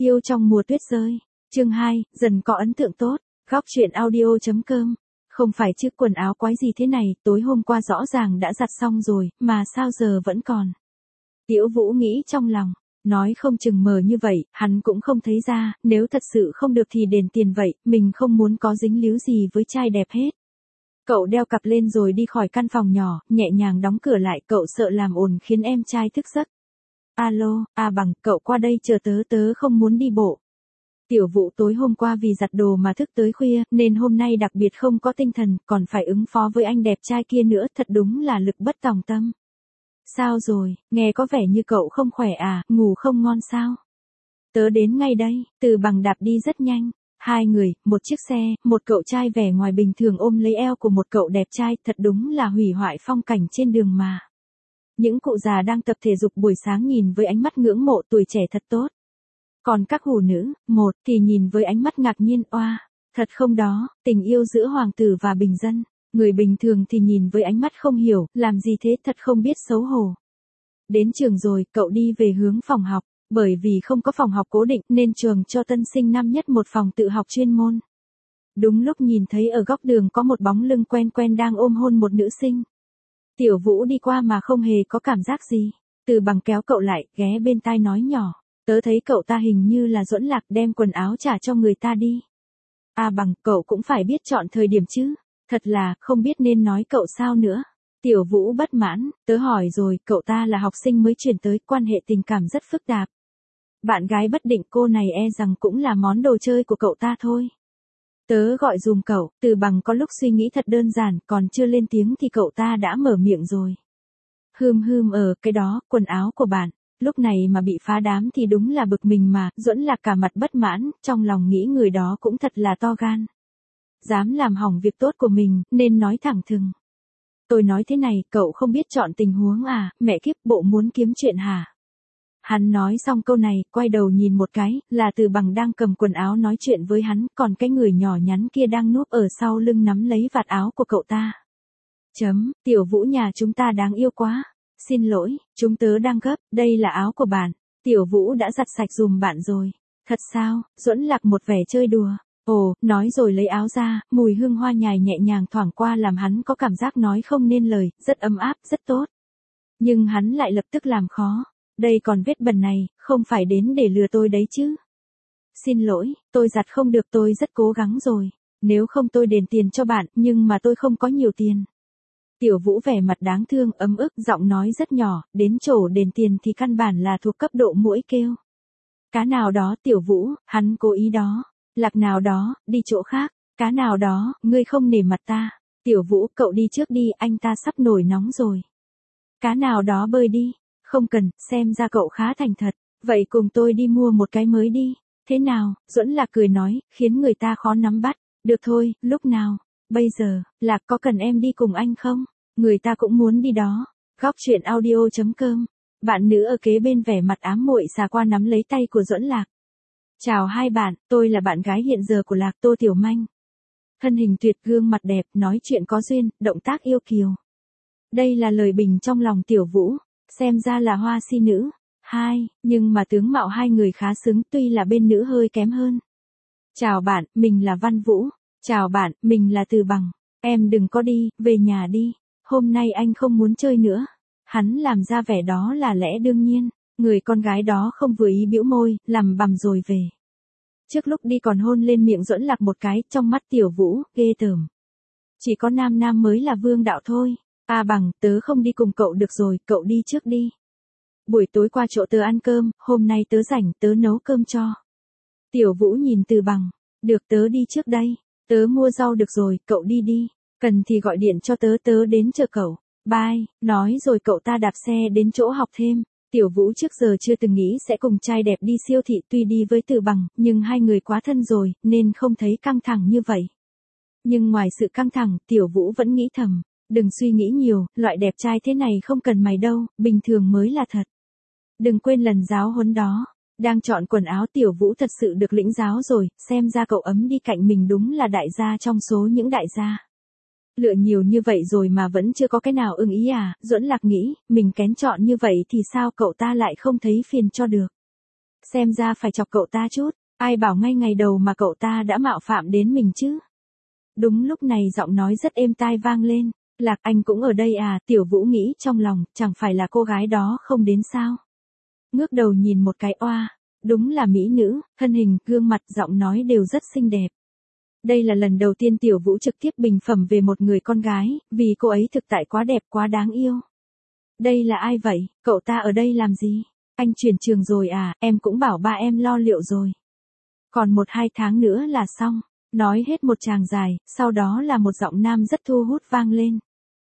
Yêu trong mùa tuyết rơi. Chương 2, dần có ấn tượng tốt. Góc truyện audio.com. Không phải chứ quần áo quái gì thế này, tối hôm qua rõ ràng đã giặt xong rồi, mà sao giờ vẫn còn. Tiểu Vũ nghĩ trong lòng, nói không chừng mờ như vậy, hắn cũng không thấy ra, nếu thật sự không được thì đền tiền vậy, mình không muốn có dính líu gì với trai đẹp hết. Cậu đeo cặp lên rồi đi khỏi căn phòng nhỏ, nhẹ nhàng đóng cửa lại, cậu sợ làm ồn khiến em trai thức giấc. Alo, Bằng, cậu qua đây chờ tớ không muốn đi bộ. Tiểu Vũ tối hôm qua vì giặt đồ mà thức tới khuya, nên hôm nay đặc biệt không có tinh thần, còn phải ứng phó với anh đẹp trai kia nữa, thật đúng là lực bất tòng tâm. Sao rồi, nghe có vẻ như cậu không khỏe à, ngủ không ngon sao? Tớ đến ngay đây, Từ Bằng đạp đi rất nhanh. Hai người, một chiếc xe, một cậu trai vẻ ngoài bình thường ôm lấy eo của một cậu đẹp trai, thật đúng là hủy hoại phong cảnh trên đường mà. Những cụ già đang tập thể dục buổi sáng nhìn với ánh mắt ngưỡng mộ tuổi trẻ thật tốt. Còn các hủ nữ, một thì nhìn với ánh mắt ngạc nhiên, oa, thật không đó, tình yêu giữa hoàng tử và bình dân. Người bình thường thì nhìn với ánh mắt không hiểu, làm gì thế, thật không biết xấu hổ. Đến trường rồi, cậu đi về hướng phòng học, bởi vì không có phòng học cố định nên trường cho tân sinh năm nhất một phòng tự học chuyên môn. Đúng lúc nhìn thấy ở góc đường có một bóng lưng quen quen đang ôm hôn một nữ sinh. Tiểu Vũ đi qua mà không hề có cảm giác gì. Từ Bằng kéo cậu lại, ghé bên tai nói nhỏ, tớ thấy cậu ta hình như là Duẫn Lạc, đem quần áo trả cho người ta đi. Bằng, cậu cũng phải biết chọn thời điểm chứ. Thật là, không biết nên nói cậu sao nữa. Tiểu Vũ bất mãn, tớ hỏi rồi, cậu ta là học sinh mới chuyển tới, quan hệ tình cảm rất phức tạp. Bạn gái bất định, cô này e rằng cũng là món đồ chơi của cậu ta thôi. Tớ gọi dùm cậu. Từ Bằng có lúc suy nghĩ thật đơn giản, còn chưa lên tiếng thì cậu ta đã mở miệng rồi. Cái đó, quần áo của bạn. Lúc này mà bị phá đám thì đúng là bực mình mà. Duẫn Lạc cả mặt bất mãn, trong lòng nghĩ người đó cũng thật là to gan. Dám làm hỏng việc tốt của mình, nên nói thẳng thừng. Tôi nói thế này, cậu không biết chọn tình huống à, mẹ kiếp, bộ muốn kiếm chuyện hả? Hắn nói xong câu này, quay đầu nhìn một cái, là Từ Bằng đang cầm quần áo nói chuyện với hắn, còn cái người nhỏ nhắn kia đang núp ở sau lưng nắm lấy vạt áo của cậu ta. Tiểu Vũ nhà chúng ta đáng yêu quá. Xin lỗi, chúng tớ đang gấp, đây là áo của bạn. Tiểu Vũ đã giặt sạch dùm bạn rồi. Thật sao? Duẫn Lạc một vẻ chơi đùa. Ồ, nói rồi lấy áo ra, mùi hương hoa nhài nhẹ nhàng thoảng qua làm hắn có cảm giác nói không nên lời, rất ấm áp, rất tốt. Nhưng hắn lại lập tức làm khó. Đây còn vết bẩn này, không phải đến để lừa tôi đấy chứ. Xin lỗi, tôi giặt không được, tôi rất cố gắng rồi. Nếu không tôi đền tiền cho bạn, nhưng mà tôi không có nhiều tiền. Tiểu Vũ vẻ mặt đáng thương, ấm ức, giọng nói rất nhỏ, đến chỗ đền tiền thì căn bản là thuộc cấp độ muỗi kêu. Cá nào đó, Tiểu Vũ, hắn cố ý đó. Lạc nào đó, đi chỗ khác. Cá nào đó, ngươi không nể mặt ta. Tiểu Vũ, cậu đi trước đi, anh ta sắp nổi nóng rồi. Cá nào đó bơi đi. Không cần, xem ra cậu khá thành thật. Vậy cùng tôi đi mua một cái mới đi. Thế nào? Duẫn Lạc cười nói, khiến người ta khó nắm bắt. Được thôi, lúc nào? Bây giờ, Lạc có cần em đi cùng anh không? Người ta cũng muốn đi đó. Góc truyện audio.com. Bạn nữ ở kế bên vẻ mặt ám muội xà qua nắm lấy tay của Duẫn Lạc. Chào hai bạn, tôi là bạn gái hiện giờ của Lạc, Tô Tiểu Manh. Thân hình tuyệt, gương mặt đẹp, nói chuyện có duyên, động tác yêu kiều. Đây là lời bình trong lòng Tiểu Vũ, xem ra là hoa si nữ. Nhưng mà tướng mạo hai người khá xứng, tuy là bên nữ hơi kém hơn. Chào bạn, mình là Văn Vũ. Chào bạn, mình là Từ Bằng. Em đừng có đi, về nhà đi. Hôm nay anh không muốn chơi nữa. Hắn làm ra vẻ đó là lẽ đương nhiên. Người con gái đó không vừa ý bĩu môi, lằm bằm rồi về. Trước lúc đi còn hôn lên miệng Duẫn Lạc một cái, trong mắt Tiểu Vũ, ghê tởm. Chỉ có nam mới là vương đạo thôi. Bằng, tớ không đi cùng cậu được rồi, cậu đi trước đi. Buổi tối qua chỗ tớ ăn cơm, hôm nay tớ rảnh, tớ nấu cơm cho. Tiểu Vũ nhìn Từ Bằng, được, tớ đi trước đây. Tớ mua rau được rồi, cậu đi đi. Cần thì gọi điện cho tớ đến chờ cậu. Bye, nói rồi cậu ta đạp xe đến chỗ học thêm. Tiểu Vũ trước giờ chưa từng nghĩ sẽ cùng trai đẹp đi siêu thị, tuy đi với Từ Bằng, nhưng hai người quá thân rồi, nên không thấy căng thẳng như vậy. Nhưng ngoài sự căng thẳng, Tiểu Vũ vẫn nghĩ thầm, đừng suy nghĩ nhiều, loại đẹp trai thế này không cần mày đâu, bình thường mới là thật. Đừng quên lần giáo huấn đó. Đang chọn quần áo, Tiểu Vũ thật sự được lĩnh giáo rồi, xem ra cậu ấm đi cạnh mình đúng là đại gia trong số những đại gia. Lựa nhiều như vậy rồi mà vẫn chưa có cái nào ưng ý à? Duẫn Lạc nghĩ, mình kén chọn như vậy thì sao cậu ta lại không thấy phiền cho được. Xem ra phải chọc cậu ta chút, ai bảo ngay ngày đầu mà cậu ta đã mạo phạm đến mình chứ. Đúng lúc này giọng nói rất êm tai vang lên. Lạc Anh cũng ở đây à, Tiểu Vũ nghĩ trong lòng, chẳng phải là cô gái đó không đến sao. Ngước đầu nhìn một cái oa, đúng là mỹ nữ, thân hình, gương mặt, giọng nói đều rất xinh đẹp. Đây là lần đầu tiên Tiểu Vũ trực tiếp bình phẩm về một người con gái, vì cô ấy thực tại quá đẹp quá đáng yêu. Đây là ai vậy, cậu ta ở đây làm gì? Anh chuyển trường rồi à, em cũng bảo ba em lo liệu rồi. Còn 1-2 tháng nữa là xong. Nói hết một tràng dài, sau đó là một giọng nam rất thu hút vang lên.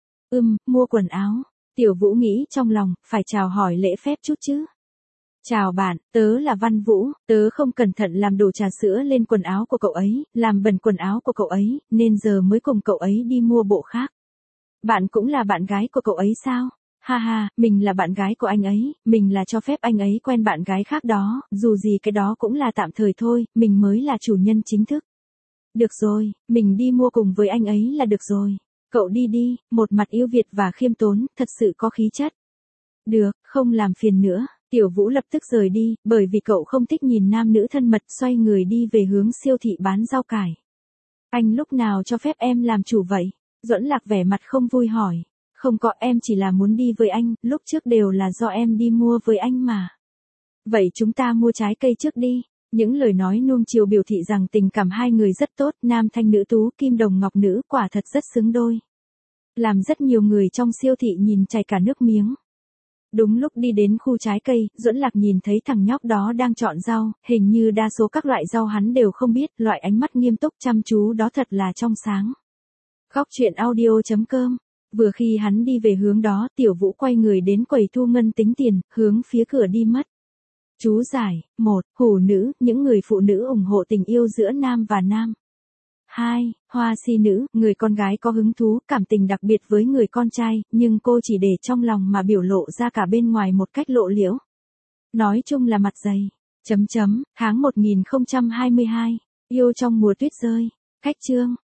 Mua quần áo. Tiểu Vũ nghĩ trong lòng, phải chào hỏi lễ phép chút chứ. Chào bạn, tớ là Văn Vũ, tớ không cẩn thận làm đổ trà sữa lên quần áo của cậu ấy, làm bẩn quần áo của cậu ấy, nên giờ mới cùng cậu ấy đi mua bộ khác. Bạn cũng là bạn gái của cậu ấy sao? Ha ha, mình là bạn gái của anh ấy, mình là cho phép anh ấy quen bạn gái khác đó, dù gì cái đó cũng là tạm thời thôi, mình mới là chủ nhân chính thức. Được rồi, mình đi mua cùng với anh ấy là được rồi. Cậu đi đi, một mặt yêu Việt và khiêm tốn, thật sự có khí chất. Được, không làm phiền nữa. Tiểu Vũ lập tức rời đi, bởi vì cậu không thích nhìn nam nữ thân mật, xoay người đi về hướng siêu thị bán rau cải. Anh lúc nào cho phép em làm chủ vậy? Duẫn Lạc vẻ mặt không vui hỏi. Không có, em chỉ là muốn đi với anh, lúc trước đều là do em đi mua với anh mà. Vậy chúng ta mua trái cây trước đi. Những lời nói nuông chiều biểu thị rằng tình cảm hai người rất tốt, nam thanh nữ tú, kim đồng ngọc nữ, quả thật rất xứng đôi. Làm rất nhiều người trong siêu thị nhìn chảy cả nước miếng. Đúng lúc đi đến khu trái cây, Duẫn Lạc nhìn thấy thằng nhóc đó đang chọn rau, hình như đa số các loại rau hắn đều không biết, loại ánh mắt nghiêm túc chăm chú đó thật là trong sáng. Góc truyện audio.com. Vừa khi hắn đi về hướng đó, Tiểu Vũ quay người đến quầy thu ngân tính tiền, hướng phía cửa đi mất. Chú giải, 1. Hủ nữ, những người phụ nữ ủng hộ tình yêu giữa nam và nam. 2. Hoa si nữ, người con gái có hứng thú, cảm tình đặc biệt với người con trai, nhưng cô chỉ để trong lòng mà biểu lộ ra cả bên ngoài một cách lộ liễu. Nói chung là mặt dày. Tháng 1022. Yêu trong mùa tuyết rơi. Khách chương.